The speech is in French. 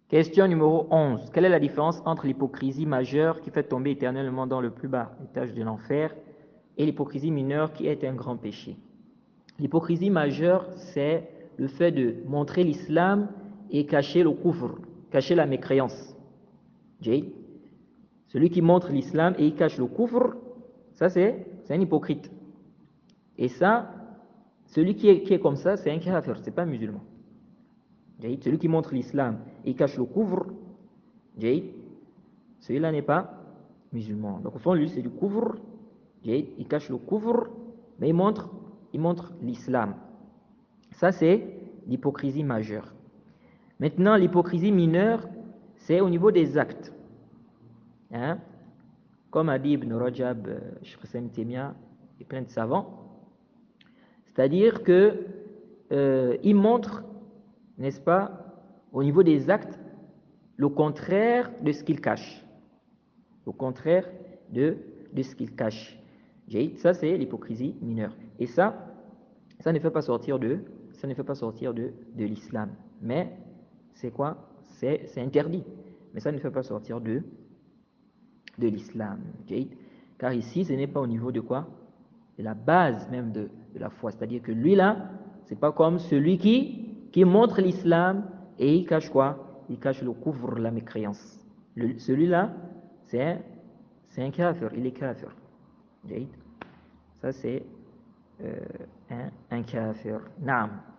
Question numéro 11. Quelle est la différence entre l'hypocrisie majeure qui fait tomber éternellement dans le plus bas étage de l'enfer et l'hypocrisie mineure qui est un grand péché? L'hypocrisie majeure, c'est le fait de montrer l'islam et cacher le kufr, cacher la mécréance. Jay. Celui qui montre l'islam et il cache le kufr, ça c'est un hypocrite. Et ça, celui qui est comme ça, c'est un kafir, c'est pas un musulman. Jay. Celui qui montre l'islam et il cache le kufr, Jay, celui-là n'est pas musulman. Donc au fond, lui, c'est du kufr, Jay, il cache le kufr, mais il montre l'islam. Ça, c'est l'hypocrisie majeure. Maintenant, l'hypocrisie mineure, c'est au niveau des actes. Hein? Comme a dit Ibn Rajab, Cheikh Hassan Temia et plein de savants. C'est-à-dire que il montre, n'est-ce pas, au niveau des actes, le contraire de ce qu'il cache. Le contraire de ce qu'il cache. Ça, c'est l'hypocrisie mineure. Et ça ne fait pas sortir de l'islam. Mais c'est quoi? C'est interdit. Mais ça ne fait pas sortir de l'islam. Car ici, ce n'est pas au niveau de quoi? De la base même de la foi. C'est-à-dire que lui là, c'est pas comme celui qui montre l'islam et il cache quoi? Il cache le couvre, la mécréance. Celui-là, c'est un kafir, il est kafir. Ça c'est un kafir. Naam.